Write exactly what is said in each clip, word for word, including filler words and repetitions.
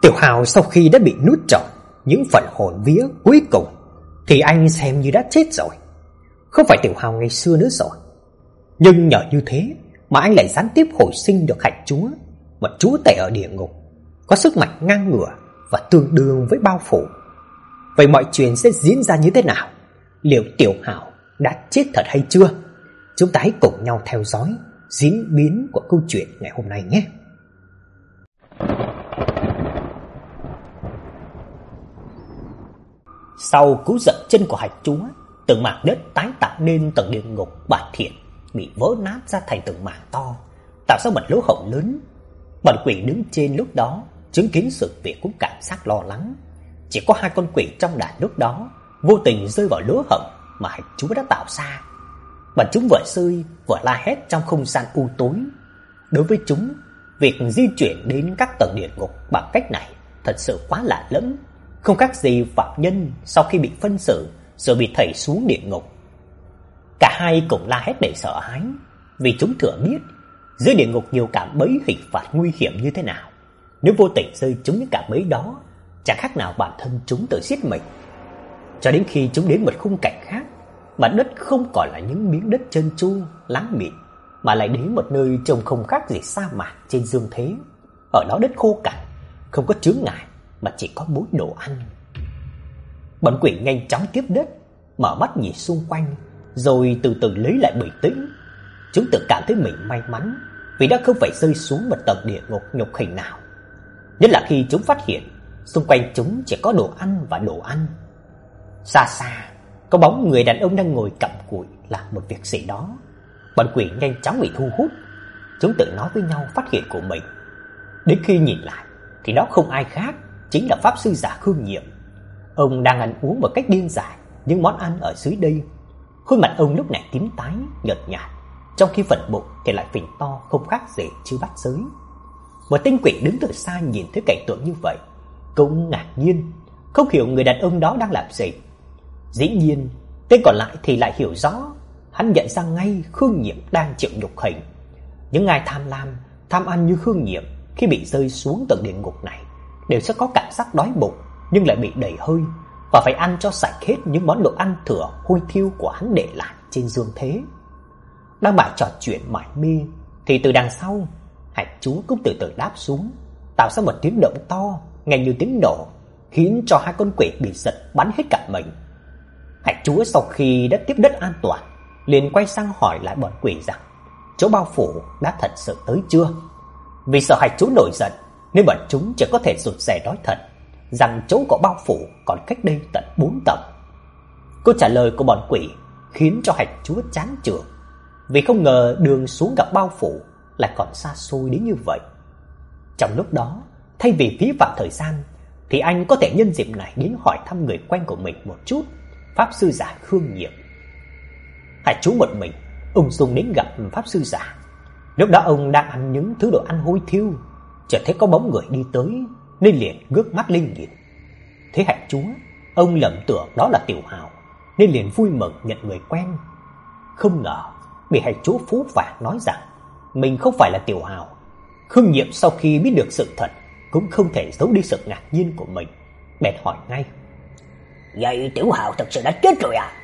Tiểu Hào sau khi đã bị nuốt trọn những phần hồn vía cuối cùng thì anh xem như đã chết rồi. Không phải Tiểu Hào ngày xưa nữa rồi. Nhưng nhờ như thế mà anh lại gián tiếp hồi sinh được Hạch Chúa, một chúa tể ở địa ngục, có sức mạnh ngang ngửa và tương đương với Bao Phủ. Vậy mọi chuyện sẽ diễn ra như thế nào? Liệu Tiểu Hào đã chết thật hay chưa? Chúng ta hãy cùng nhau theo dõi diễn biến của câu chuyện ngày hôm nay nhé. Sau cú dậm chân của Hạch Chúa, từng mảng đất tái tạo nên tầng địa ngục bạt thiện bị vỡ nát ra thành từng mảng to, tạo ra một lỗ hổng lớn. Bọn quỷ đứng trên lúc đó chứng kiến sự việc cũng cảm giác lo lắng. Chỉ có hai con quỷ trong đàn lúc đó vô tình rơi vào lỗ hổng mà Hạch Chúa đã tạo ra. Bọn chúng vừa rơi vừa la hét trong không gian u tối. Đối với chúng, việc di chuyển đến các tầng địa ngục bằng cách này thật sự quá lạ lẫm, không khác gì phạm nhân sau khi bị phân xử rồi bị thảy xuống địa ngục. Cả hai cùng la hét đầy sợ hãi, vì chúng thừa biết dưới địa ngục nhiều cạm bẫy hình phạt nguy hiểm như thế nào. Nếu vô tình rơi trúng những cạm bẫy đó, chẳng khác nào bản thân chúng tự giết mình. Cho đến khi chúng đến một khung cảnh khác, mặt đất không còn là những miếng đất trơn tru, láng mịn, mà lại đến một nơi trông không khác gì sa mạc trên dương thế. Ở đó đất khô cằn, không có chướng ngại, mà chỉ có mỗi đồ ăn. Bọn quỷ nhanh chóng tiếp đất, mở mắt nhìn xung quanh, rồi từ từ lấy lại bình tĩnh. Chúng tự cảm thấy mình may mắn vì đã không phải rơi xuống một tầng địa ngục nhục hình nào. Nhất là khi chúng phát hiện xung quanh chúng chỉ có đồ ăn và đồ ăn. Xa xa có bóng người đàn ông đang ngồi cặm cụi làm một việc gì đó. Bọn quỷ nhanh chóng bị thu hút. Chúng tự nói với nhau phát hiện của mình. Đến khi nhìn lại thì đó không ai khác, chính là pháp sư già Khương Nhiệm. Ông đang ăn uống một cách điên dại những món ăn ở dưới đây. Khuôn mặt ông lúc này tím tái, nhợt nhạt, trong khi phần bụng thì lại phình to không khác gì chư bát giới. Một tên quỷ đứng từ xa nhìn thấy cảnh tượng như vậy cũng ngạc nhiên, không hiểu người đàn ông đó đang làm gì. Dĩ nhiên, tên còn lại thì lại hiểu rõ. Hắn nhận ra ngay Khương Nhiệm đang chịu nhục hình. Những ai tham lam, tham ăn như Khương Nhiệm khi bị rơi xuống tầng địa ngục này đều sẽ có cảm giác đói bụng nhưng lại bị đầy hơi và phải ăn cho sạch hết những món đồ ăn thừa hôi thiêu của hắn để lại trên dương thế. Đang bài trò chuyện mải mê thì từ đằng sau, Hạch Chúa cũng từ từ đáp xuống, tạo ra một tiếng động to nghe như tiếng nổ, khiến cho hai con quỷ bị giật bắn hết cả mình. Hạch Chúa sau khi đã tiếp đất an toàn, liền quay sang hỏi lại bọn quỷ rằng chỗ Bao Phủ đã thật sự tới chưa. Vì sợ Hạch Chúa nổi giận nên bọn chúng chỉ có thể rụt rè nói thật rằng chỗ của Bao Phủ còn cách đây tận bốn tầng. Câu trả lời của bọn quỷ khiến cho Hạch Chúa chán chường, vì không ngờ đường xuống gặp Bao Phủ lại còn xa xôi đến như vậy. Trong lúc đó, thay vì phí phạm thời gian thì anh có thể nhân dịp này đến hỏi thăm người quen của mình một chút, pháp sư già Khương Nhiệm. Hạch Chúa một mình ung dung đến gặp pháp sư già. Lúc đó ông đang ăn những thứ đồ ăn hôi thiêu, chợt thấy có bóng người đi tới nên liền ngước mắt lên nhìn. Thấy Hạch Chúa, ông lầm tưởng đó là Tiểu Hào nên liền vui mừng nhận người quen. Không ngờ bị Hạch Chúa phú vàng nói rằng mình không phải là Tiểu Hào. Khương Nhiệm sau khi biết được sự thật cũng không thể giấu đi sự ngạc nhiên của mình, bèn hỏi ngay: "Vậy Tiểu Hào thật sự đã chết rồi à?"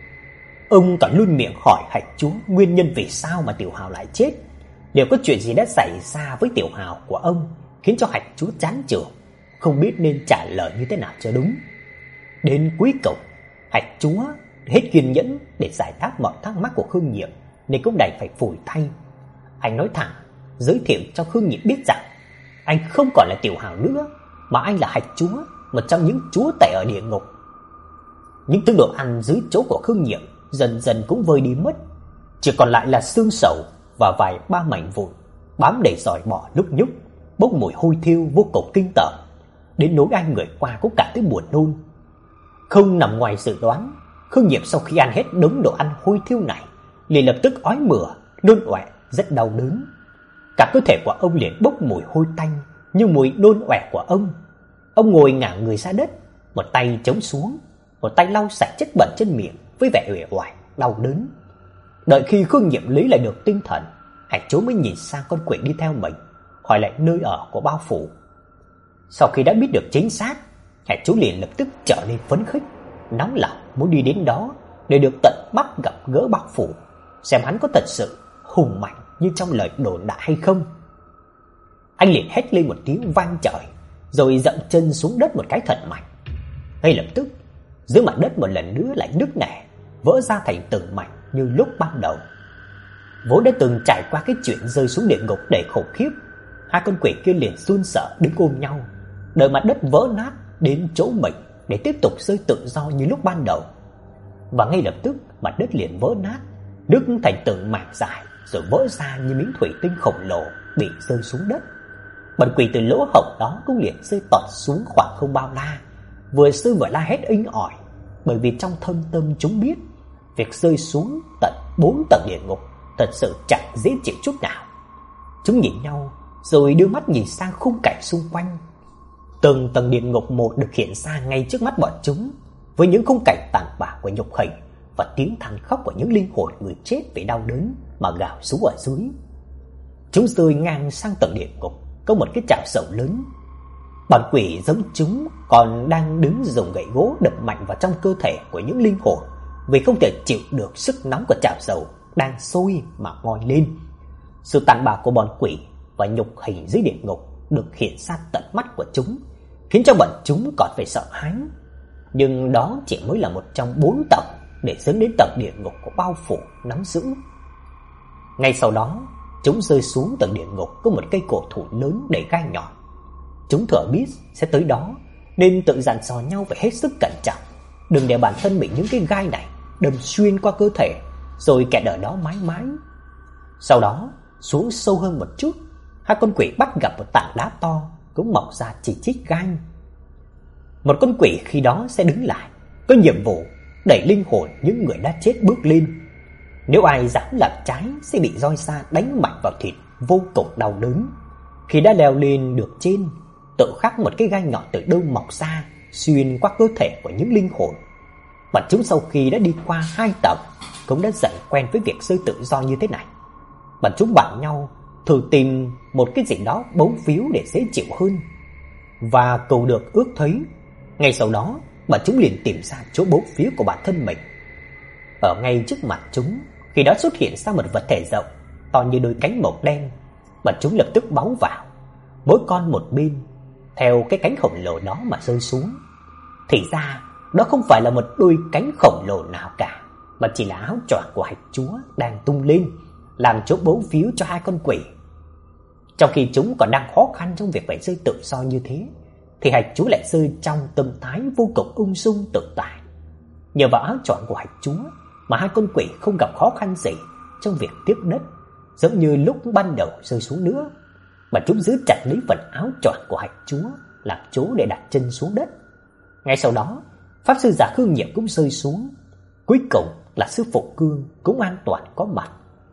Ông còn luôn miệng hỏi Hạch Chúa nguyên nhân vì sao mà Tiểu Hào lại chết. Liệu có chuyện gì đã xảy ra với Tiểu Hào của ông khiến cho Hạch Chúa chán chường, không biết nên trả lời như thế nào cho đúng. Đến cuối cùng, Hạch Chúa hết kiên nhẫn để giải đáp mọi thắc mắc của Khương Nhiệm nên cũng đành phải phủi tay. Anh nói thẳng, giới thiệu cho Khương Nhiệm biết rằng anh không còn là Tiểu Hào nữa, mà anh là Hạch Chúa, một trong những chúa tể ở địa ngục. Những thứ đồ ăn dưới chỗ của Khương Nhiệm dần dần cũng vơi đi mất, chỉ còn lại là xương sầu và vài ba mảnh vụn bám đầy giòi bọ lúc nhúc, bốc mùi hôi thiêu vô cùng kinh tởm, đến nỗi ai người qua cũng cảm thấy buồn nôn. Không nằm ngoài dự đoán, Khương Nhiệm sau khi ăn hết đống đồ ăn hôi thiêu này, liền lập tức ói mửa, nôn ọe, rất đau đớn. Cả cơ thể của ông liền bốc mùi hôi tanh như mùi nôn ọe của ông. Ông ngồi ngả người ra đất, một tay chống xuống, một tay lau sạch chất bẩn trên miệng với vẻ uể oải, đau đớn. Đợi khi Khương Nhiệm lấy lại được tinh thần, Hạch Chúa mới nhìn sang con quỷ đi theo mình, hỏi lại nơi ở của Bao Phủ. Sau khi đã biết được chính xác, Hạt Chúa liền lập tức trở nên phấn khích, nóng lòng muốn đi đến đó để được tận mắt gặp gỡ Bác Phủ, xem hắn có thật sự hùng mạnh như trong lời đồn đại hay không. Anh liền hét lên một tiếng vang trời, rồi dậm chân xuống đất một cái thật mạnh. Ngay lập tức, dưới mặt đất một lần nữa lại nứt nẻ, vỡ ra thành từng mảnh như lúc ban đầu. Vốn đã từng trải qua cái chuyện rơi xuống địa ngục đầy khủng khiếp, hai con quỷ kia liền run sợ đứng ôm nhau, đợi mặt đất vỡ nát đến chỗ mình để tiếp tục rơi tự do như lúc ban đầu. Và ngay lập tức mặt đất liền vỡ nát, đứt thành từng mảng dài, rồi vỡ ra như miếng thủy tinh khổng lồ bị rơi xuống đất. Bọn quỷ từ lỗ hổng đó cũng liền rơi tọt xuống khoảng không bao la, vừa rơi vừa la hét inh ỏi, bởi vì trong thâm tâm chúng biết việc rơi xuống tận bốn tầng địa ngục thật sự chẳng dễ chịu chút nào. Chúng nhìn nhau rồi đưa mắt nhìn sang khung cảnh xung quanh. Từng tầng địa ngục một được hiện ra ngay trước mắt bọn chúng, với những khung cảnh tàn bạo của nhục hình và tiếng than khóc của những linh hồn người chết vì đau đớn mà gào rú ở dưới. Chúng rơi ngang sang tầng địa ngục có một cái chảo dầu lớn. Bọn quỷ giống chúng còn đang đứng dùng gậy gỗ đập mạnh vào trong cơ thể của những linh hồn, vì không thể chịu được sức nóng của chảo dầu đang sôi mà ngoi lên. Sự tàn bạo của bọn quỷ và nhục hình dưới địa ngục được hiện ra tận mắt của chúng, khiến cho bọn chúng còn phải sợ hãi. Nhưng đó chỉ mới là một trong bốn tầng để dẫn đến tầng địa ngục có bao phủ nắm giữ. Ngay sau đó, chúng rơi xuống tầng địa ngục có một cây cổ thụ lớn đầy gai nhọn. Chúng thừa biết sẽ tới đó nên tự dặn dò nhau phải hết sức cẩn trọng, đừng để bản thân bị những cái gai này đâm xuyên qua cơ thể rồi kẹt ở đó mãi mãi. Sau đó, xuống sâu hơn một chút, hai con quỷ bắt gặp một tảng đá to cũng mọc ra chỉ chít gai. Một con quỷ khi đó sẽ đứng lại, có nhiệm vụ đẩy linh hồn những người đã chết bước lên. Nếu ai dám làm trái sẽ bị roi da đánh mạnh vào thịt, vô cùng đau đớn. Khi đã leo lên được trên, tự khắc một cái gai nhọn từ đâu mọc ra, xuyên qua cơ thể của những linh hồn. Bọn chúng sau khi đã đi qua hai tầng cũng đã dần quen với việc rơi tự do như thế này. Bọn chúng bảo nhau thử tìm một cái gì đó bấu víu để dễ chịu hơn, và cầu được ước thấy. Ngay sau đó, bọn chúng liền tìm ra chỗ bấu víu của bản thân mình. Ở ngay trước mặt chúng, khi đó xuất hiện ra một vật thể rộng, to như đôi cánh màu đen. Bọn chúng lập tức bấu vào, mỗi con một bên, theo cái cánh khổng lồ đó mà rơi xuống. Thì ra, đó không phải là một đôi cánh khổng lồ nào cả, mà chỉ là áo choàng của Hạch Chúa đang tung lên, làm chỗ bấu víu cho hai con quỷ. Trong khi chúng còn đang khó khăn trong việc phải rơi tự do như thế, thì Hạch Chúa lại rơi trong tâm thái vô cùng ung dung tự tại. Nhờ vào áo choàng của Hạch Chúa mà hai con quỷ không gặp khó khăn gì trong việc tiếp đất, giống như lúc ban đầu rơi xuống nữa, mà chúng giữ chặt lấy phần áo choàng của Hạch Chúa làm chỗ để đặt chân xuống đất. Ngay sau đó, pháp sư giả Khương Nhiệm cũng rơi xuống. Cuối cùng là sư phụ Cương cũng an toàn có mặt.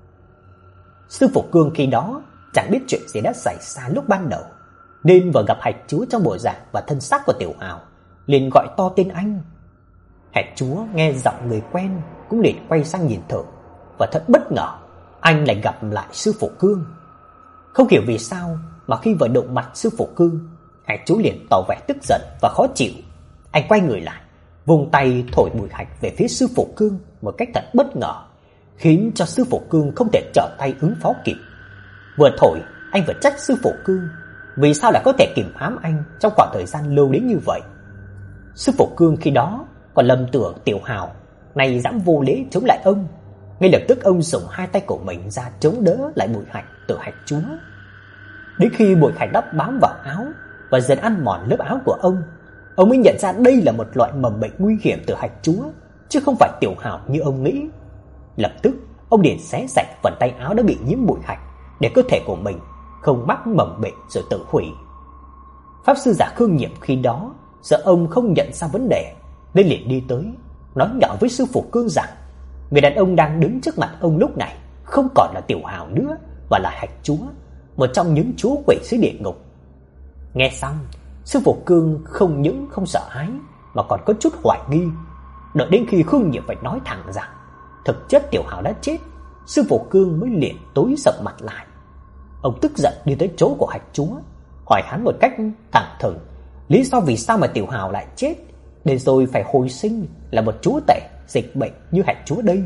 Sư phụ Cương khi đó chẳng biết chuyện gì đã xảy ra lúc ban đầu, nên vừa gặp Hạch Chúa trong bộ dạng và thân xác của Tiểu Hào, liền gọi to tên anh. Hạch Chúa nghe giọng người quen cũng liền quay sang nhìn thử, và thật bất ngờ, anh lại gặp lại sư phụ Cương. Không hiểu vì sao mà khi vừa đụng mặt sư phụ Cương, Hạch Chúa liền tỏ vẻ tức giận và khó chịu. Anh quay người lại, vùng tay thổi bụi hạch về phía sư phụ Cương một cách thật bất ngờ, khiến cho sư phụ Cương không thể trở tay ứng phó kịp. Vừa thổi, anh vừa trách sư phụ Cương vì sao lại có thể kìm hãm anh trong khoảng thời gian lâu đến như vậy. Sư phụ Cương khi đó còn lầm tưởng Tiểu Hào này dám vô lễ chống lại ông. Ngay lập tức ông dùng hai tay của mình ra chống đỡ lại bụi hạch từ Hạch Chúa. Đến khi bụi hạch đã bám vào áo và dần ăn mòn lớp áo của ông, ông mới nhận ra đây là một loại mầm bệnh nguy hiểm từ Hạch Chúa, chứ không phải Tiểu Hào như ông nghĩ. Lập tức, ông liền xé sạch phần tay áo đã bị nhiễm bụi hạch để cơ thể của mình không mắc mầm bệnh rồi tự hủy. Pháp sư giả Khương Nhiệm khi đó sợ ông không nhận ra vấn đề, nên liền đi tới, nói nhỏ với sư phụ Cương rằng người đàn ông đang đứng trước mặt ông lúc này không còn là Tiểu Hào nữa, mà là Hạch Chúa, một trong những chúa quỷ dưới địa ngục. Nghe xong, sư phụ Cương không những không sợ hãi mà còn có chút hoài nghi. Đợi đến khi Khương Nhiệm phải nói thẳng rằng thực chất Tiểu Hào đã chết, sư phụ Cương mới liền tối sầm mặt lại. Ông tức giận đi tới chỗ của Hạch Chúa, hỏi hắn một cách thẳng thừng lý do vì sao mà Tiểu Hào lại chết, để rồi phải hồi sinh là một chúa tể dịch bệnh như Hạch Chúa đây.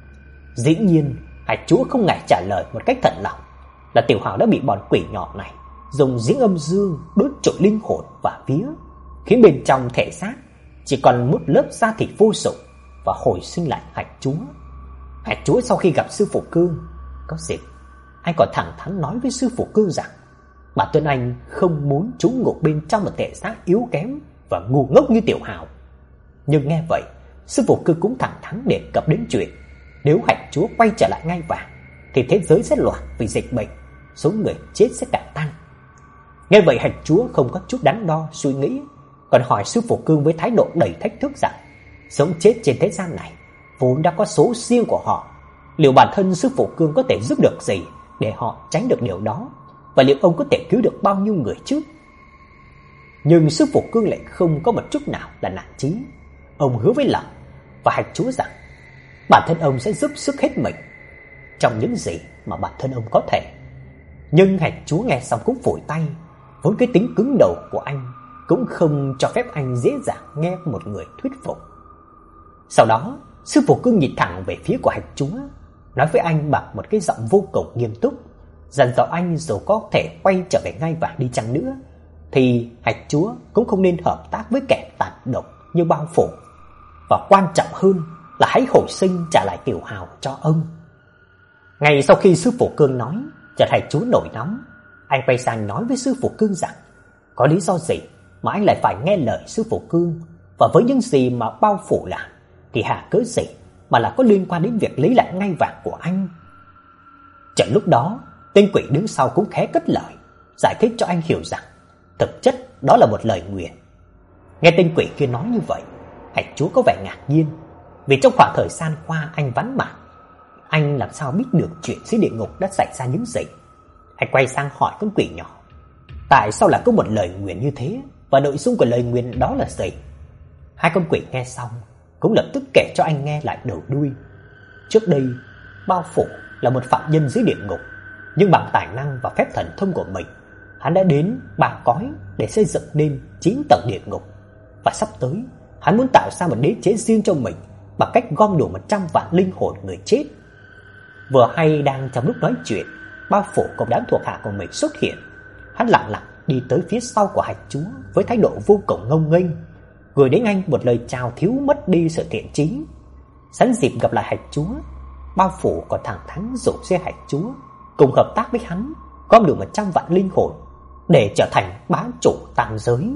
Dĩ nhiên, Hạch Chúa không ngại trả lời một cách thật lòng là Tiểu Hào đã bị bọn quỷ nhỏ này dùng giếng âm dương đốt trội linh hồn và vía, khiến bên trong thể xác chỉ còn một lớp da thịt vô dụng và hồi sinh lại Hạch Chúa. Hạch Chúa sau khi gặp sư phụ Cương, có dịp anh còn thẳng thắn nói với sư phụ Cương rằng bản thân anh không muốn trú ngụ bên trong một thể xác yếu kém và ngu ngốc như Tiểu Hào. Nhưng nghe vậy, sư phụ Cương cũng thẳng thắn đề cập đến chuyện nếu Hạch Chúa quay trở lại ngai vàng thì thế giới sẽ loạn vì dịch bệnh, số người chết sẽ càng tăng. Nghe vậy, Hạch Chúa không có chút đắn đo suy nghĩ, còn hỏi sư phụ Cương với thái độ đầy thách thức rằng sống chết trên thế gian này vốn đã có số riêng của họ, liệu bản thân sư phụ Cương có thể giúp được gì để họ tránh được điều đó, và liệu ông có thể cứu được bao nhiêu người chứ? Nhưng sư phụ Cương lại không có một chút nào là nản chí. Ông hứa với lòng và Hạch Chúa rằng bản thân ông sẽ giúp sức hết mình trong những gì mà bản thân ông có thể. Nhưng Hạch Chúa nghe xong cũng phủi tay, vốn cái tính cứng đầu của anh cũng không cho phép anh dễ dàng nghe một người thuyết phục. Sau đó, sư phụ Cương nhìn thẳng về phía của Hạch Chúa, nói với anh bằng một cái giọng vô cùng nghiêm túc, dặn dò anh dù có thể quay trở về ngai vàng đi chăng nữa thì Hạch Chúa cũng không nên hợp tác với kẻ tàn độc như Bao Phủ, và quan trọng hơn là hãy hồi sinh trả lại Tiểu Hào cho ông. Ngay sau khi sư phụ Cương nói, chợt Hạch Chúa nổi nóng. Anh quay sang nói với sư phụ Cương rằng có lý do gì mà anh lại phải nghe lời sư phụ Cương, và với những gì mà Bao Phủ làm thì hả cớ gì mà là có liên quan đến việc lấy lại ngai vàng của anh. Chợt lúc đó, tên quỷ đứng sau cũng khẽ cất lời, giải thích cho anh hiểu rằng thực chất đó là một lời nguyền. Nghe tên quỷ kia nói như vậy, Hạch Chúa có vẻ ngạc nhiên, vì trong khoảng thời gian qua anh vắng mặt, anh làm sao biết được chuyện dưới địa ngục đã xảy ra những gì. Anh quay sang hỏi con quỷ nhỏ, tại sao lại có một lời nguyền như thế, và nội dung của lời nguyền đó là gì? Hai con quỷ nghe xong cũng lập tức kể cho anh nghe lại đầu đuôi. Trước đây, Bao Phủ là một phạm nhân dưới địa ngục, nhưng bằng tài năng và phép thần thông của mình, hắn đã đến ba cõi để xây dựng nên chín tầng địa ngục, và sắp tới hắn muốn tạo ra một đế chế riêng cho mình bằng cách gom đủ một trăm vạn linh hồn người chết. Vừa hay đang trong lúc nói chuyện, Bao Phủ cùng đám thuộc hạ của mình xuất hiện. Hắn lặng lặng đi tới phía sau của Hạch Chúa với thái độ vô cùng ngông nghênh, gửi đến anh một lời chào thiếu mất đi sự thiện chí. Sẵn dịp gặp lại Hạch Chúa, Bao Phủ còn thẳng thắn rủ xe Hạch Chúa cùng hợp tác với hắn gom được một trăm vạn linh hồn để trở thành bá chủ tam giới.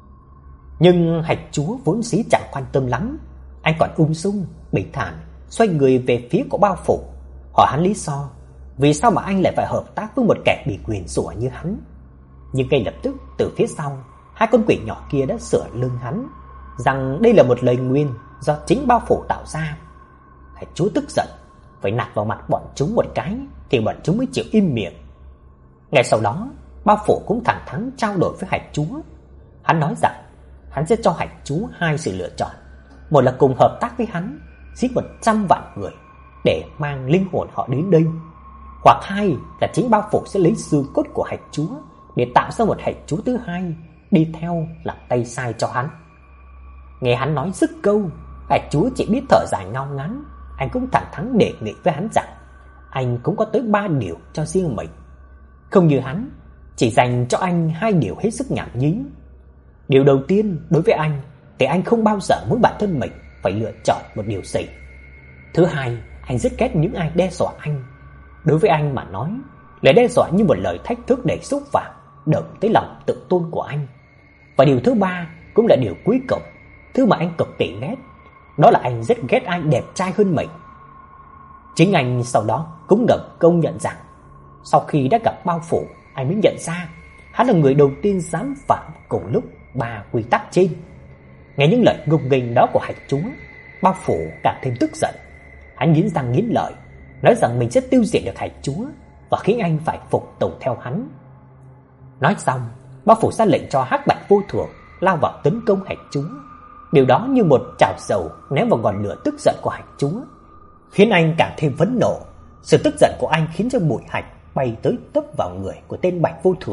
Nhưng Hạch Chúa vốn dĩ chẳng quan tâm lắm, anh còn ung dung bình thản xoay người về phía của Bao Phủ, hỏi hắn lý do vì sao mà anh lại phải hợp tác với một kẻ bị nguyền rủa như hắn. Nhưng ngay lập tức từ phía sau, hai con quỷ nhỏ kia đã sửa lưng hắn rằng đây là một lời nguyền do chính Bao Phủ tạo ra. Hạch Chúa tức giận, phải nạt vào mặt bọn chúng một cái thì bọn chúng mới chịu im miệng. Ngay sau đó, Bao Phủ cũng thẳng thắn trao đổi với Hạch Chúa. Hắn nói rằng hắn sẽ cho Hạch Chúa hai sự lựa chọn, một là cùng hợp tác với hắn giết một trăm vạn người để mang linh hồn họ đến đây, hoặc hai là chính Bao Phủ sẽ lấy xương cốt của Hạch Chúa để tạo ra một Hạch Chúa thứ hai đi theo làm tay sai cho hắn. Nghe hắn nói dứt câu, Hạch Chúa chỉ biết thở dài ngao ngán. Anh cũng thẳng thắn đề nghị với hắn rằng anh cũng có tới ba điều cho riêng mình, không như hắn chỉ dành cho anh hai điều hết sức nhảm nhí. Điều đầu tiên, đối với anh thì anh không bao giờ muốn bản thân mình phải lựa chọn một điều gì. Thứ hai, anh rất ghét những ai đe dọa anh. Đối với anh mà nói, lời đe dọa như một lời thách thức đầy xúc phạm, động tới lòng tự tôn của anh. Và điều thứ ba cũng là điều cuối cùng, thứ mà anh cực kỳ ghét, đó là anh rất ghét ai đẹp trai hơn mình. Chính anh sau đó cũng ngầm công nhận rằng sau khi đã gặp Bao Phủ, anh mới nhận ra hắn là người đầu tiên dám phạm cùng lúc ba quy tắc trên. Nghe những lời ngông nghênh đó của Hạch Chúa, Bao Phủ càng thêm tức giận. Hắn nghiến răng nghiến lợi, nói rằng mình sẽ tiêu diệt được Hạch Chúa và khiến anh phải phục tùng theo hắn. Nói xong, Bao Phủ ra lệnh cho Hắc Bạch Vô Thường lao vào tấn công Hạch Chúa. Điều đó như một chảo dầu ném vào ngọn lửa tức giận của Hạch Chúa, khiến anh càng thêm phẫn nộ. Sự tức giận của anh khiến cho bụi hạch bay tới tấp vào người của tên Bạch Vô Thường,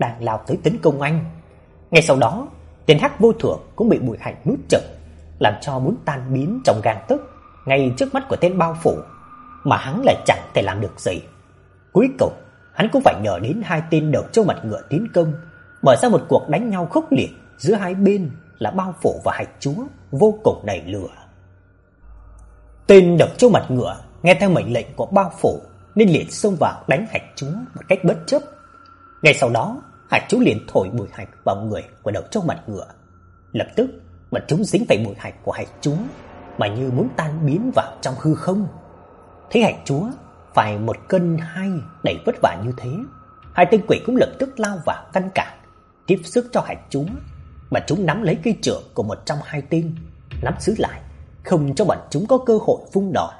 đang lao tới tấn công anh. Ngay sau đó, tên Hắc Vô Thường cũng bị Bùi Hành nuốt chửng, làm cho muốn tan biến trong gang tấc ngay trước mắt của tên bao phủ, mà hắn lại chẳng thể làm được gì. Cuối cùng, hắn cũng phải nhờ đến hai tên đầu trâu mặt ngựa tiến công, mở ra một cuộc đánh nhau khốc liệt giữa hai bên là bao phủ và Hạch Chúa, vô cùng đầy lửa. Tên đầu trâu mặt ngựa nghe theo mệnh lệnh của bao phủ nên liền xông vào đánh Hạch Chúa một cách bất chấp. Ngay sau đó, Hạch Chúa liền thổi bùi hạch vào người của đầu trâu mặt ngựa. Lập tức, bọn chúng dính phải bùi hạch của Hạch Chúa mà như muốn tan biến vào trong hư không. Thấy Hạch Chúa phải một cân hai đầy vất vả như thế, hai tên quỷ cũng lập tức lao vào ngăn cản, tiếp sức cho Hạch Chúa, mà chúng nắm lấy cây chưởng của một trong hai tên, nắm giữ lại, không cho bọn chúng có cơ hội vung đòn.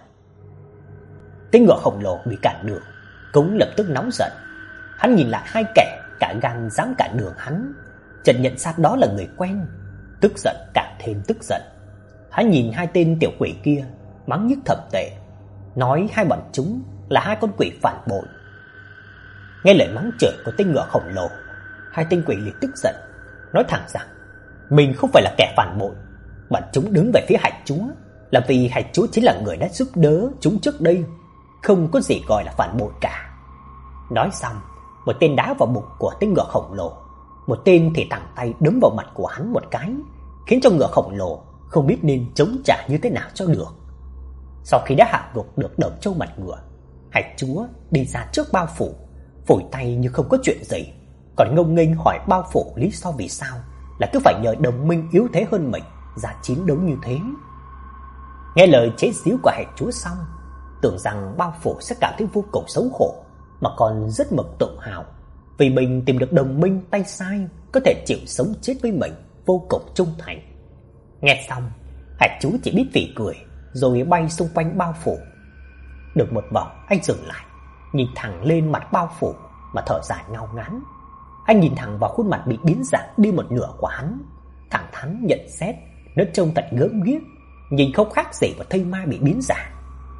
Tên ngựa khổng lồ bị cản đường cũng lập tức nóng giận. Hắn nhìn lại hai kẻ cả gan dám cản đường hắn, chợt nhận ra đó là người quen, tức giận càng thêm tức giận. Hắn nhìn hai tên tiểu quỷ kia, mắng nhức thầm tệ, nói hai bọn chúng là hai con quỷ phản bội. Nghe lời mắng chửi của tên ngựa khổng lồ, hai tên quỷ liền tức giận, nói thẳng rằng mình không phải là kẻ phản bội, bọn chúng đứng về phía Hạch Chúa là vì Hạch Chúa chính là người đã giúp đỡ chúng trước đây, không có gì gọi là phản bội cả. Nói xong, một tên đá vào bụng của tên ngựa khổng lồ, một tên thì thẳng tay đấm vào mặt của hắn một cái, khiến cho ngựa khổng lồ không biết nên chống trả như thế nào cho được. Sau khi đã hạ gục được đầu trâu mặt ngựa, Hạch Chúa đi ra trước bao phủ, phủi tay như không có chuyện gì, còn ngông nghênh hỏi bao phủ lý do vì sao là cứ phải nhờ đồng minh yếu thế hơn mình ra chiến đấu như thế. Nghe lời chế giễu của Hạch Chúa xong, tưởng rằng bao phủ sẽ cảm thấy vô cùng xấu hổ, mà còn rất mực tự hào vì mình tìm được đồng minh tay sai có thể chịu sống chết với mình, vô cùng trung thành. Nghe xong, Hạch Chúa chỉ biết phì cười rồi bay xung quanh bao phủ. Được một vòng, anh dừng lại, nhìn thẳng lên mặt bao phủ mà thở dài ngao ngán. Anh nhìn thẳng vào khuôn mặt bị biến dạng đi một nửa của hắn, thẳng thắn nhận xét nó trông thật gớm ghiếc, nhìn không khác gì vào thây ma bị biến dạng.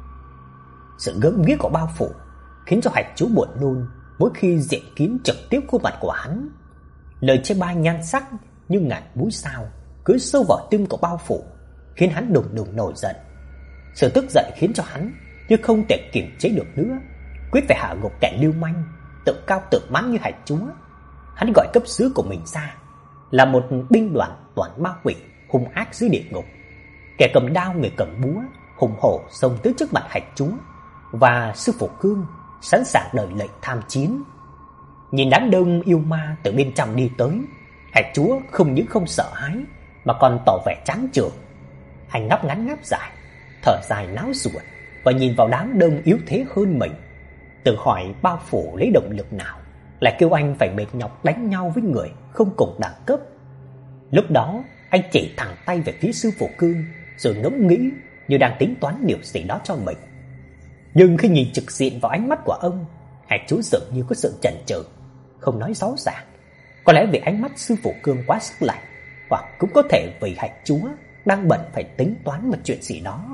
Sự gớm ghiếc của bao phủ khiến cho Hạch Chúa buồn nôn mỗi khi diện kiến trực tiếp khuôn mặt của hắn. Lời chê bai nhan sắc như ngàn mũi sao cứ sâu vào tim của bao phủ, khiến hắn đùng đùng nổi giận. Sự tức giận khiến cho hắn như không thể kiềm chế được nữa, quyết phải hạ gục kẻ lưu manh tự cao tự mãn như Hạch Chúa. Hắn gọi cấp dưới của mình ra, là một binh đoàn toàn ma quỷ hung ác dưới địa ngục. Kẻ cầm đao, người cầm búa hùng hổ xông tới trước mặt Hạch Chúa và sư phụ Cương, sẵn sàng đợi lệnh tham chiến. Nhìn đám đông yêu ma từ bên trong đi tới, Hạch Chúa không những không sợ hãi mà còn tỏ vẻ tráng trợn. Anh ngáp ngắn ngáp dài, thở dài náo ruột và nhìn vào đám đông yếu thế hơn mình, tự hỏi bao phủ lấy động lực nào lại kêu anh phải mệt nhọc đánh nhau với người không cùng đẳng cấp. Lúc đó anh chỉ thẳng tay về phía sư phụ Cương rồi ngẫm nghĩ như đang tính toán điều gì đó cho mình. Nhưng khi nhìn trực diện vào ánh mắt của ông, Hạch Chúa dường như có sự chần chừ, không nói rõ ràng. Có lẽ vì ánh mắt sư phụ Cương quá sắc lạnh, hoặc cũng có thể vì Hạch Chúa đang bận phải tính toán một chuyện gì đó.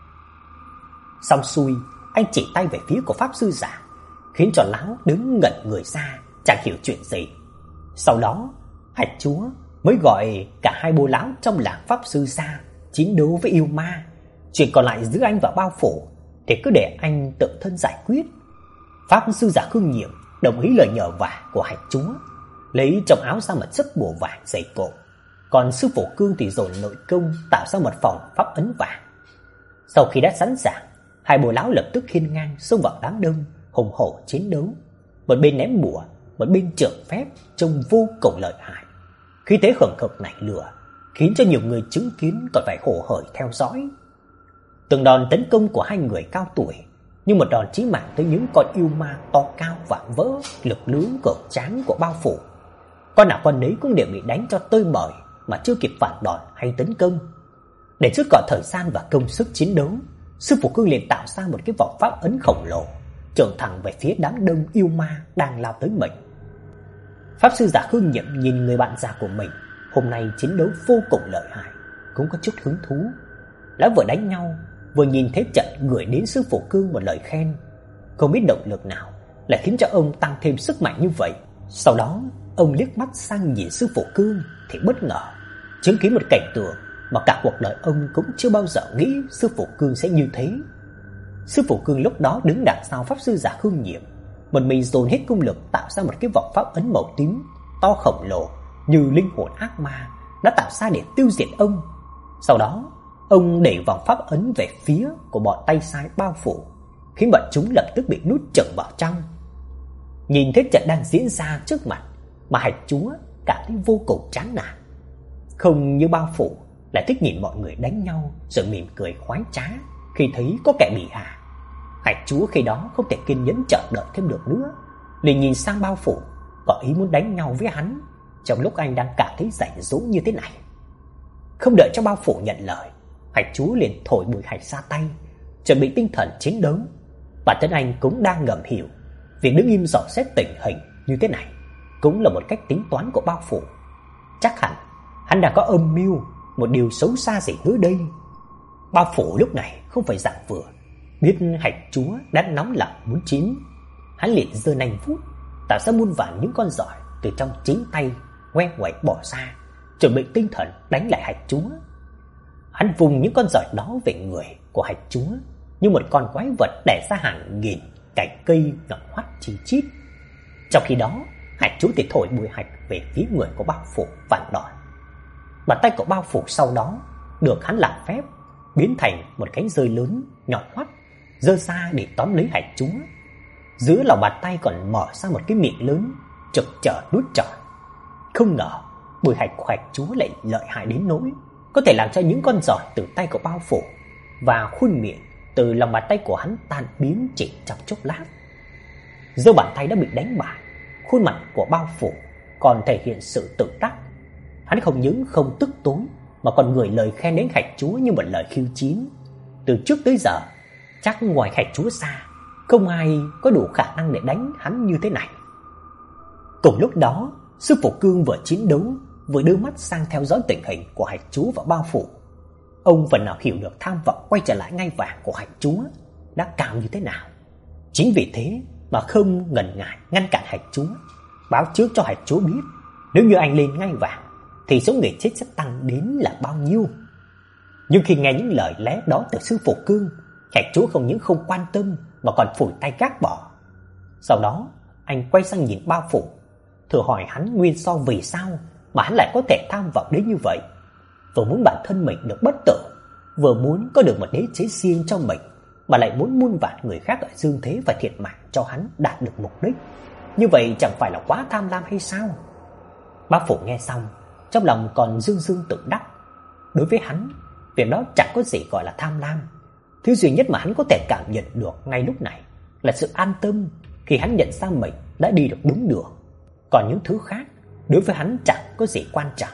Xong xuôi, anh chỉ tay về phía của pháp sư giả, khiến cho lão đứng ngẩn người ra, chẳng hiểu chuyện gì. Sau đó, Hạch Chúa mới gọi cả hai bô lão trong làng pháp sư ra chiến đấu với yêu ma. Chuyện còn lại giữ anh và bao phủ thì cứ để anh tự thân giải quyết. Pháp sư giả Khương Nhiệm đồng ý lời nhờ vả của Hạch Chúa, lấy trong áo ra một sấp bùa vàng dày cộm, còn sư phụ Cương thì dồn nội công tạo ra một phòng pháp ấn vàng. Sau khi đã sẵn sàng, hai bồ lão lập tức khiêng ngang xông vào đám đông, hùng hổ chiến đấu. Một bên ném bùa, một bên trượng phép, trông vô cùng lợi hại. Khí thế hừng hực nảy lửa, khiến cho nhiều người chứng kiến còn phải hổ hởi theo dõi. Từng đòn tấn công của hai người cao tuổi như một đòn chí mạng tới những con yêu ma to cao vạm vỡ, lực lưỡng cường tráng của bao phủ. Con nào con nấy cũng đều bị đánh cho tơi bời mà chưa kịp phản đòn hay tấn công. Để rút gọn thời gian và công sức chiến đấu, sư phụ Cương liền tạo ra một cái vòng pháp ấn khổng lồ, trượng thẳng về phía đám đông yêu ma đang lao tới mình. Pháp sư giả Khương Nhiệm nhìn người bạn già của mình hôm nay chiến đấu vô cùng lợi hại, cũng có chút hứng thú. Lão vừa đánh nhau, vừa nhìn thế trận gửi đến sư phụ Cương một lời khen. Không biết động lực nào lại khiến cho ông tăng thêm sức mạnh như vậy. Sau đó, Ông liếc mắt sang nhìn sư phụ Cương thì bất ngờ chứng kiến một cảnh tượng mà cả cuộc đời ông cũng chưa bao giờ nghĩ sư phụ Cương sẽ như thế. Sư phụ Cương lúc đó đứng đằng sau pháp sư giả Khương Nhiệm, một mình dồn hết công lực tạo ra một cái vòng pháp ấn màu tím to khổng lồ như linh hồn ác ma đã tạo ra để tiêu diệt ông. Sau đó, ông đẩy vòng pháp ấn về phía của bọn tay sai bao phủ, khiến bọn chúng lập tức bị nuốt chửng vào trong. Nhìn thấy trận đang diễn ra trước mặt, mà Hạch Chúa cảm thấy vô cùng chán nản. Không như bao phủ lại thích nhìn mọi người đánh nhau rồi mỉm cười khoái trá khi thấy có kẻ bị hạ. Hạch Chúa khi đó không thể kiên nhẫn chờ đợi thêm được nữa, liền nhìn sang bao phủ, có ý muốn đánh nhau với hắn trong lúc anh đang cảm thấy rảnh rỗi như thế này. Không đợi cho bao phủ nhận lời, Hạch Chúa liền thổi Bùi Hạch ra tay, chuẩn bị tinh thần chiến đấu. Bản thân anh cũng đang ngầm hiểu việc đứng im dò xét tình hình như thế này cũng là một cách tính toán của bao phủ. Chắc hẳn hắn đã có âm mưu một điều xấu xa gì nữa đây. Bao phủ lúc này không phải dạng vừa, biết Hạch Chúa đã nóng lòng muốn chiến, hắn liền giơ nanh vuốt, tạo ra muôn vàn những con giỏi từ trong chính tay ngoe ngoẩy bỏ ra, chuẩn bị tinh thần đánh lại Hạch Chúa. Hắn vùng những con giỏi đó về người của Hạch Chúa như một con quái vật đẻ ra hàng nghìn cành cây nhọn hoắt chi chít. Trong khi đó, Hạch Chúa thì thổi Bùi Hạch về phía người của bao phủ phản đòn. Bàn tay của bao phủ sau đó được hắn làm phép biến thành một cánh rơi lớn nhọn hoắt giơ ra để tóm lấy Hạch Chúa. Giữa lòng bàn tay còn mở ra một cái miệng lớn trực chờ nuốt trọn. Không ngờ Bùi Hạch của Hạch Chúa lại lợi hại đến nỗi có thể làm cho những con giỏi từ tay của bao phủ và khuôn miệng từ lòng bàn tay của hắn tan biến chỉ trong chốc lát. Dẫu bàn tay đã bị đánh bại, khuôn mặt của bao phủ còn thể hiện sự tự đắc. Hắn không những không tức tối mà còn gửi lời khen đến Hạch Chúa như một lời khiêu chiến. Từ trước tới giờ, chắc ngoài Hạch Chúa ra, không ai có đủ khả năng để đánh hắn như thế này. Cùng lúc đó, sư phụ Cương vừa chiến đấu vừa đưa mắt sang theo dõi tình hình của Hạch Chúa và bao phủ. Ông phần nào hiểu được tham vọng quay trở lại ngai vàng của Hạch Chúa đã cao như thế nào. Chính vì thế mà không ngần ngại ngăn cản Hạch Chúa, báo trước cho Hạch Chúa biết nếu như anh lên ngai vàng thì số người chết sẽ tăng đến là bao nhiêu. Nhưng khi nghe những lời lẽ đó từ sư phụ Cương, Hạch Chúa không những không quan tâm mà còn phủi tay gác bỏ. Sau đó anh quay sang nhìn bao phủ, thử hỏi hắn nguyên do vì sao mà hắn lại có thể tham vọng đến như vậy. Vừa muốn bản thân mình được bất tử, vừa muốn có được một đế chế riêng cho mình, mà lại muốn muôn vàn người khác ở dương thế phải thiệt mạng cho hắn đạt được mục đích. Như vậy chẳng phải là quá tham lam hay sao? Bác phủ nghe xong, trong lòng còn dương dương tự đắc. Đối với hắn, việc đó chẳng có gì gọi là tham lam. Thứ duy nhất mà hắn có thể cảm nhận được ngay lúc này là sự an tâm khi hắn nhận ra mình đã đi được đúng đường. Còn những thứ khác đối với hắn chẳng có gì quan trọng.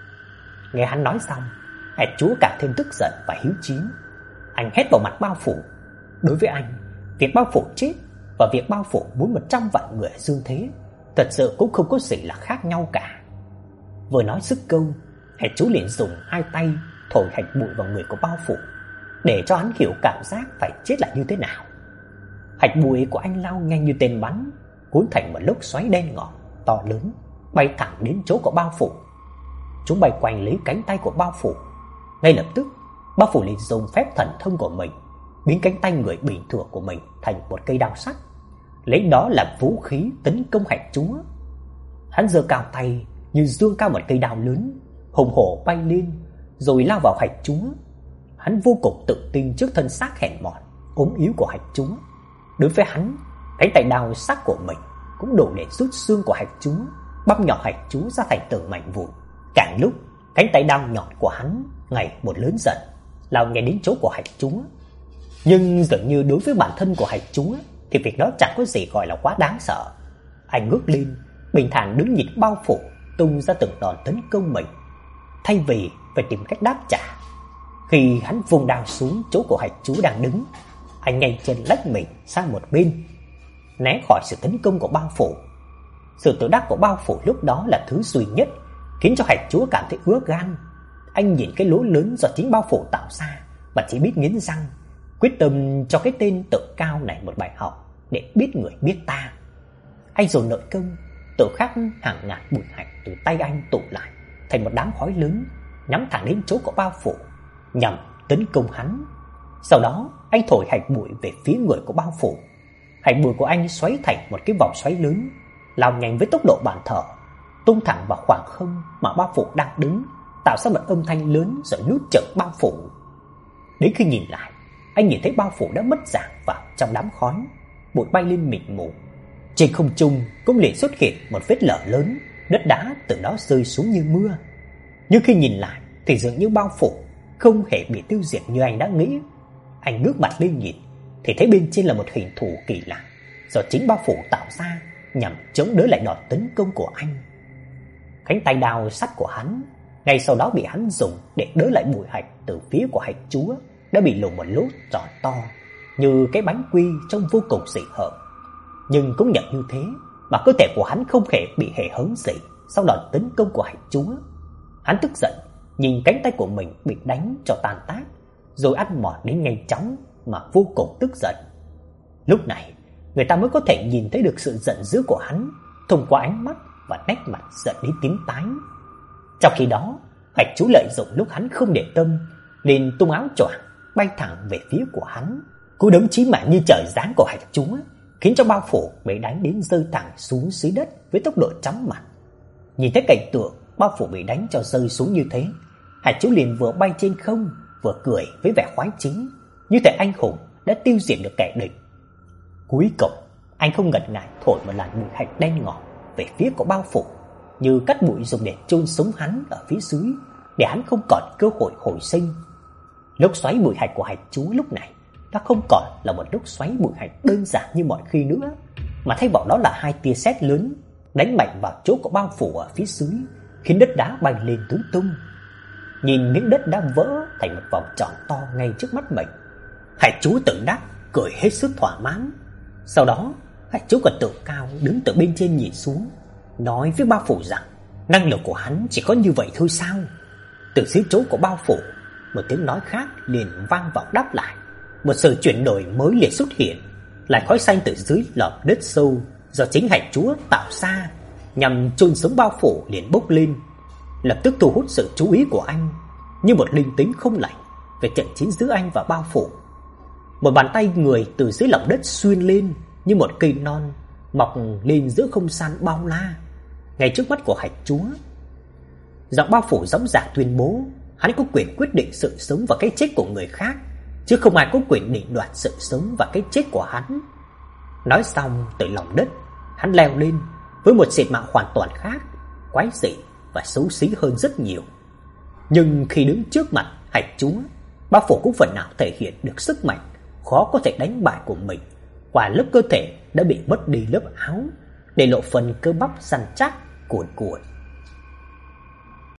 Nghe hắn nói xong, Hạch Chúa càng thêm tức giận và hiếu chiến. Anh hét vào mặt bao phủ. Đối với anh, việc bao phủ chết và việc bao phủ muốn một trăm vạn người ở dương thế thật sự cũng không có gì là khác nhau cả. Vừa nói dứt câu, Hạch Chúa liền dùng hai tay thổi hạch bụi vào người của bao phủ, để cho hắn hiểu cảm giác phải chết là như thế nào. Hạch bụi của anh lao nhanh như tên bắn, cuốn thành một lốc xoáy đen ngòm to lớn, bay thẳng đến chỗ của bao phủ. Chúng bay quanh lấy cánh tay của bao phủ. Ngay lập tức, bao phủ liền dùng phép thần thông của mình biến cánh tay người bình thường của mình thành một cây đao sắt, lấy đó làm vũ khí tấn công Hạch Chúa. Hắn giơ cao tay như dương cao một cây đao lớn, hùng hổ bay lên rồi lao vào Hạch Chúa. Hắn vô cùng tự tin trước thân xác hèn mọn, ốm yếu của Hạch Chúa. Đối với hắn, cánh tay đao sắc của mình cũng đủ để rút xương của Hạch Chúa, băm nhỏ Hạch Chúa ra thành từng mảnh vụn. Càng lúc, cánh tay đao nhọn của hắn ngày một lớn dần, lao nhanh đến chỗ của Hạch Chúa. Nhưng dường như đối với bản thân của Hạch Chúa thì việc đó chẳng có gì gọi là quá đáng sợ. Anh ngước lên, bình thản đứng nhìn bao phủ tung ra từng đòn tấn công mình, thay vì phải tìm cách đáp trả. Khi hắn vung đao xuống chỗ của Hạch Chúa đang đứng, anh nhanh chân lách mình sang một bên, né khỏi sự tấn công của bao phủ. Sự tự đắc của bao phủ lúc đó là thứ duy nhất khiến cho Hạch Chúa cảm thấy ứa gan. Anh nhìn cái lỗ lớn do chính bao phủ tạo ra mà chỉ biết nghiến răng, quyết tâm cho cái tên tự cao này một bài học để biết người biết ta. Anh dồn nội công, tự khắc hàng ngàn bụi hạch từ tay anh tụ lại thành một đám khói lớn, nhắm thẳng đến chỗ của bao phủ, nhằm tấn công hắn. Sau đó, anh thổi hạch bụi về phía người của bao phủ. Hạch bụi của anh xoáy thành một cái vòng xoáy lớn, lao nhanh với tốc độ bàn thờ, tung thẳng vào khoảng không mà bao phủ đang đứng, tạo ra một âm thanh lớn rồi nuốt chửng bao phủ. Đến khi nhìn lại, anh nhìn thấy bao phủ đã mất dạng vào trong đám khói, bụi bay lên mịt mù. Trên không trung cũng liền xuất hiện một vết lở lớn, đất đá từ đó rơi xuống như mưa. Nhưng khi nhìn lại thì dường như bao phủ không hề bị tiêu diệt như anh đã nghĩ. Anh ngước mặt lên nhìn thì thấy bên trên là một hình thù kỳ lạ do chính bao phủ tạo ra nhằm chống đỡ lại đòn tấn công của anh. Cánh tay đao sắt của hắn ngay sau đó bị hắn dùng để đỡ lại bụi hạch từ phía của hạch chúa đã bị lủng một lỗ tròn to như cái bánh quy trông vô cùng dị hợm. Nhưng cũng nhận như thế mà cơ thể của hắn không hề bị hề hấn gì sau đòn tấn công của hạch chúa. Hắn tức giận nhìn cánh tay của mình bị đánh cho tan tác, rồi ăn mòn đến nhanh chóng mà vô cùng tức giận. Lúc này, người ta mới có thể nhìn thấy được sự giận dữ của hắn thông qua ánh mắt và nét mặt giận đến tím tái. Trong khi đó, hạch chúa lợi dụng lúc hắn không để tâm, liền tung áo choàng bay thẳng về phía của hắn. Cú đấm chí mạng như trời giáng của hạch chúa khiến cho bao phủ bị đánh đến rơi thẳng xuống dưới đất với tốc độ chóng mặt. Nhìn thấy cảnh tượng bao phủ bị đánh cho rơi xuống như thế, hạch chúa liền vừa bay trên không vừa cười với vẻ khoái chí, như thể anh hùng đã tiêu diệt được kẻ địch. Cuối cùng, anh không ngần ngại thổi một làn bụi hạch đen ngòm về phía của bao phủ, như cắt bụi dùng để chôn sống hắn ở phía dưới, để hắn không còn cơ hội hồi sinh. Lốc xoáy bụi hạch của hạch chúa lúc này đã không còn là một lốc xoáy bụi hạch đơn giản như mọi khi nữa, mà thay vào đó là hai tia sét lớn đánh mạnh vào chỗ của bao phủ ở phía dưới, khiến đất đá bay lên tứ tung. Nhìn miếng đất đã vỡ thành một vòng tròn to ngay trước mắt mình, hạch chúa tự đắc cười hết sức thỏa mãn. Sau đó, hạch chúa còn tự cao đứng từ bên trên nhìn xuống, nói với bao phủ rằng năng lực của hắn chỉ có như vậy thôi sao? Từ dưới chỗ của bao phủ, một tiếng nói khác liền vang vọng đáp lại. Một sự chuyển đổi mới liền xuất hiện, làn khói xanh từ dưới lòng đất sâu do chính hạch chúa tạo ra nhằm chôn sống bao phủ liền bốc lên, lập tức thu hút sự chú ý của anh như một linh tính không lành về trận chiến giữa anh và bao phủ. Một bàn tay người từ dưới lòng đất xuyên lên như một cây non mọc lên giữa không gian bao la ngay trước mắt của hạch chúa. Giọng bao phủ dõng dạc tuyên bố hắn có quyền quyết định sự sống và cái chết của người khác, chứ không ai có quyền định đoạt sự sống và cái chết của hắn. Nói xong, từ lòng đất hắn leo lên với một diện mạo hoàn toàn khác, quái dị và xấu xí hơn rất nhiều. Nhưng khi đứng trước mặt hạch chúa, bao phủ cũng phần nào thể hiện được sức mạnh khó có thể đánh bại của mình qua lớp cơ thể đã bị mất đi lớp áo, để lộ phần cơ bắp săn chắc cuồn cuộn.